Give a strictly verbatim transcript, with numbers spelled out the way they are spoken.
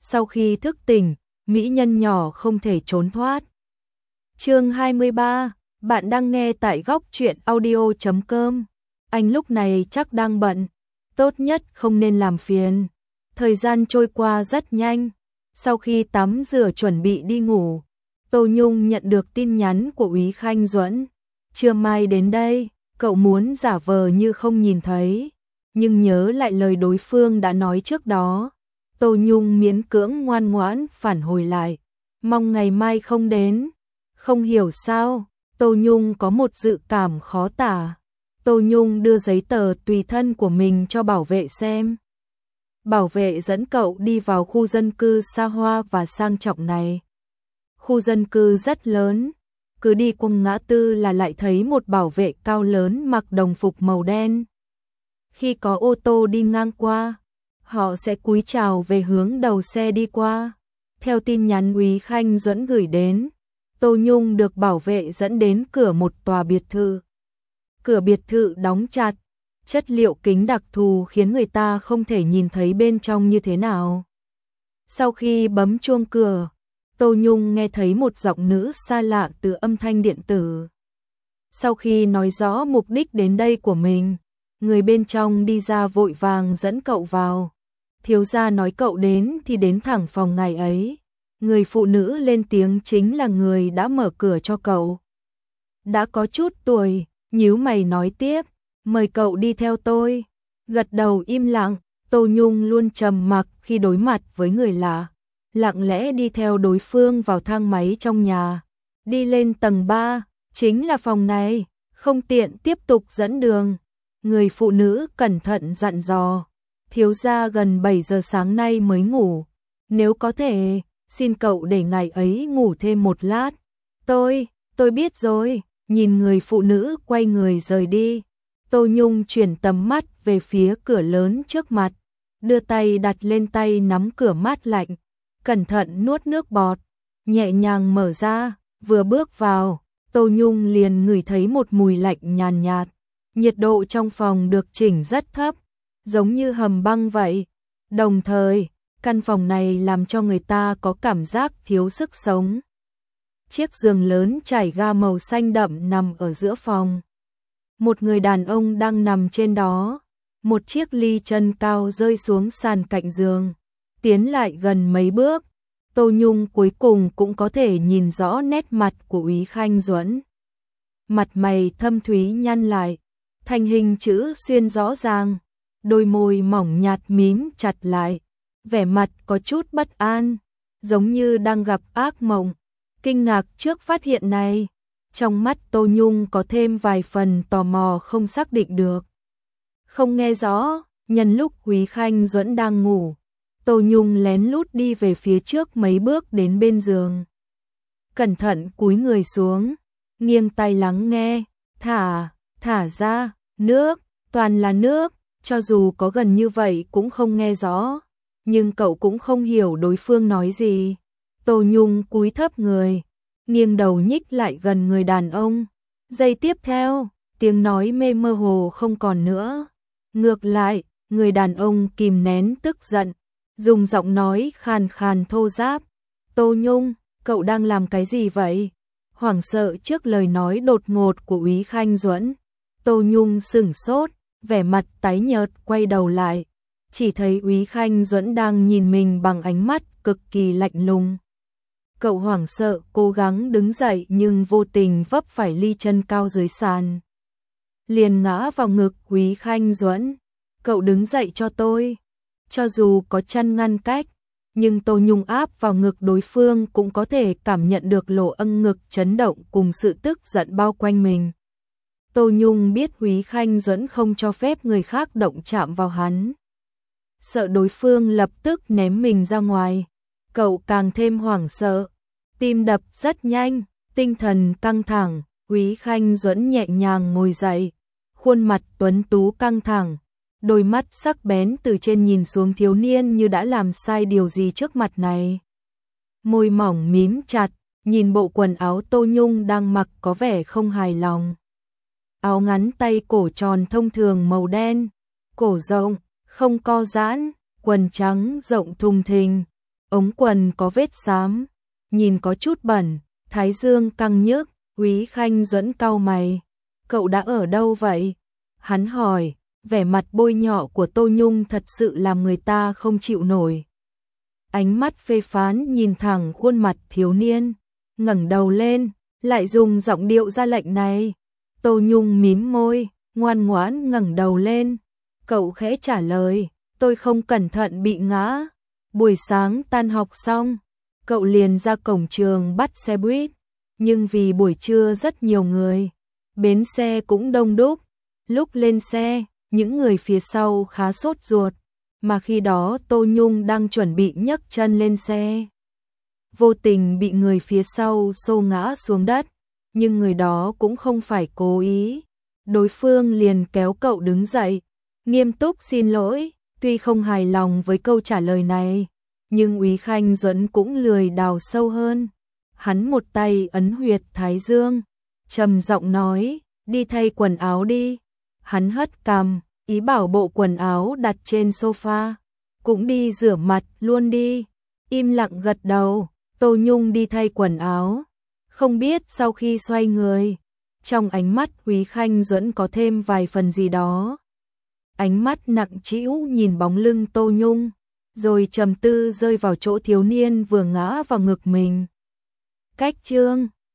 Sau khi thức tỉnh, mỹ nhân nhỏ không thể trốn thoát. Chương hai mươi ba, bạn đang nghe tại góc truyện audio chấm com. Anh lúc này chắc đang bận, tốt nhất không nên làm phiền. Thời gian trôi qua rất nhanh, sau khi tắm rửa chuẩn bị đi ngủ, Tô Nhung nhận được tin nhắn của Úy Khanh Duẫn. Trưa mai đến đây, cậu muốn giả vờ như không nhìn thấy, nhưng nhớ lại lời đối phương đã nói trước đó. Tô Nhung miễn cưỡng ngoan ngoãn phản hồi lại, mong ngày mai không đến. Không hiểu sao, Tô Nhung có một dự cảm khó tả. Tô Nhung đưa giấy tờ tùy thân của mình cho bảo vệ xem. Bảo vệ dẫn cậu đi vào khu dân cư xa hoa và sang trọng này. Khu dân cư rất lớn, cứ đi qua ngã tư là lại thấy một bảo vệ cao lớn mặc đồng phục màu đen. Khi có ô tô đi ngang qua, họ sẽ cúi chào về hướng đầu xe đi qua. Theo tin nhắn Úy Khanh Duẫn gửi đến, Tô Nhung được bảo vệ dẫn đến cửa một tòa biệt thự. Cửa biệt thự đóng chặt, chất liệu kính đặc thù khiến người ta không thể nhìn thấy bên trong như thế nào. Sau khi bấm chuông cửa, Tô Nhung nghe thấy một giọng nữ xa lạ từ âm thanh điện tử. Sau khi nói rõ mục đích đến đây của mình, người bên trong đi ra vội vàng dẫn cậu vào. Thiếu gia nói cậu đến thì đến thẳng phòng ngài ấy. Người phụ nữ lên tiếng chính là người đã mở cửa cho cậu. Đã có chút tuổi, nhíu mày nói tiếp, mời cậu đi theo tôi. Gật đầu im lặng, Tô Nhung luôn trầm mặc khi đối mặt với người lạ. Lặng lẽ đi theo đối phương vào thang máy trong nhà. Đi lên tầng ba, chính là phòng này, không tiện tiếp tục dẫn đường. Người phụ nữ cẩn thận dặn dò, thiếu gia gần bảy giờ sáng nay mới ngủ. Nếu có thể, xin cậu để ngài ấy ngủ thêm một lát. Tôi, tôi biết rồi. Nhìn người phụ nữ quay người rời đi, Tô Nhung chuyển tầm mắt về phía cửa lớn trước mặt, đưa tay đặt lên tay nắm cửa mát lạnh, cẩn thận nuốt nước bọt, nhẹ nhàng mở ra. Vừa bước vào, Tô Nhung liền ngửi thấy một mùi lạnh nhàn nhạt. Nhiệt độ trong phòng được chỉnh rất thấp, giống như hầm băng vậy. Đồng thời, căn phòng này làm cho người ta có cảm giác thiếu sức sống. Chiếc giường lớn trải ga màu xanh đậm nằm ở giữa phòng. Một người đàn ông đang nằm trên đó. Một chiếc ly chân cao rơi xuống sàn cạnh giường. Tiến lại gần mấy bước, Tô Nhung cuối cùng cũng có thể nhìn rõ nét mặt của Úy Khanh Duẫn. Mặt mày thâm thúy nhăn lại, thành hình chữ xuyên rõ ràng, đôi môi mỏng nhạt mím chặt lại, vẻ mặt có chút bất an, giống như đang gặp ác mộng. Kinh ngạc trước phát hiện này, trong mắt Tô Nhung có thêm vài phần tò mò không xác định được. Không nghe rõ, nhân lúc Úy Khanh Duẫn đang ngủ, Tô Nhung lén lút đi về phía trước mấy bước đến bên giường. Cẩn thận cúi người xuống, nghiêng tai lắng nghe, thả, thả ra, nước, toàn là nước, cho dù có gần như vậy cũng không nghe rõ, nhưng cậu cũng không hiểu đối phương nói gì. Tô Nhung cúi thấp người, nghiêng đầu nhích lại gần người đàn ông. Giây tiếp theo, tiếng nói mê mơ hồ không còn nữa. Ngược lại, người đàn ông kìm nén tức giận, dùng giọng nói khàn khàn thô ráp. Tô Nhung, cậu đang làm cái gì vậy? Hoảng sợ trước lời nói đột ngột của Úy Khanh Duẫn, Tô Nhung sửng sốt, vẻ mặt tái nhợt quay đầu lại. Chỉ thấy Úy Khanh Duẫn đang nhìn mình bằng ánh mắt cực kỳ lạnh lùng. Cậu hoảng sợ cố gắng đứng dậy nhưng vô tình vấp phải ly chân cao dưới sàn. Liền ngã vào ngực Úy Khanh Duẫn. Cậu đứng dậy cho tôi. Cho dù có chăn ngăn cách, nhưng Tô Nhung áp vào ngực đối phương cũng có thể cảm nhận được lỗ âng ngực chấn động cùng sự tức giận bao quanh mình. Tô Nhung biết Úy Khanh Duẫn không cho phép người khác động chạm vào hắn. Sợ đối phương lập tức ném mình ra ngoài, cậu càng thêm hoảng sợ. Tim đập rất nhanh, tinh thần căng thẳng, Úy Khanh Duẫn nhẹ nhàng ngồi dậy, khuôn mặt tuấn tú căng thẳng, đôi mắt sắc bén từ trên nhìn xuống thiếu niên như đã làm sai điều gì trước mặt này. Môi mỏng mím chặt, nhìn bộ quần áo Tô Nhung đang mặc có vẻ không hài lòng. Áo ngắn tay cổ tròn thông thường màu đen, cổ rộng, không co giãn, quần trắng rộng thùng thình, ống quần có vết xám, nhìn có chút bẩn, thái dương căng nhức. Úy Khanh Duẫn cau mày, cậu đã ở đâu vậy? Hắn hỏi, vẻ mặt bôi nhọ của Tô Nhung thật sự làm người ta không chịu nổi. Ánh mắt phê phán nhìn thẳng khuôn mặt thiếu niên, ngẩng đầu lên, lại dùng giọng điệu ra lệnh này. Tô Nhung mím môi, ngoan ngoãn ngẩng đầu lên, cậu khẽ trả lời, tôi không cẩn thận bị ngã. Buổi sáng tan học xong, cậu liền ra cổng trường bắt xe buýt, nhưng vì buổi trưa rất nhiều người, bến xe cũng đông đúc. Lúc lên xe, những người phía sau khá sốt ruột, mà khi đó Tô Nhung đang chuẩn bị nhấc chân lên xe. Vô tình bị người phía sau xô ngã xuống đất, nhưng người đó cũng không phải cố ý. Đối phương liền kéo cậu đứng dậy, nghiêm túc xin lỗi, tuy không hài lòng với câu trả lời này, nhưng Úy Khanh Duẫn cũng lười đào sâu hơn. Hắn một tay ấn huyệt thái dương, trầm giọng nói, đi thay quần áo đi. Hắn hất cằm, ý bảo bộ quần áo đặt trên sofa, cũng đi rửa mặt luôn đi. Im lặng gật đầu, Tô Nhung đi thay quần áo. Không biết sau khi xoay người, trong ánh mắt Úy Khanh Duẫn có thêm vài phần gì đó. Ánh mắt nặng trĩu nhìn bóng lưng Tô Nhung, rồi trầm tư rơi vào chỗ thiếu niên vừa ngã vào ngực mình. Cách chương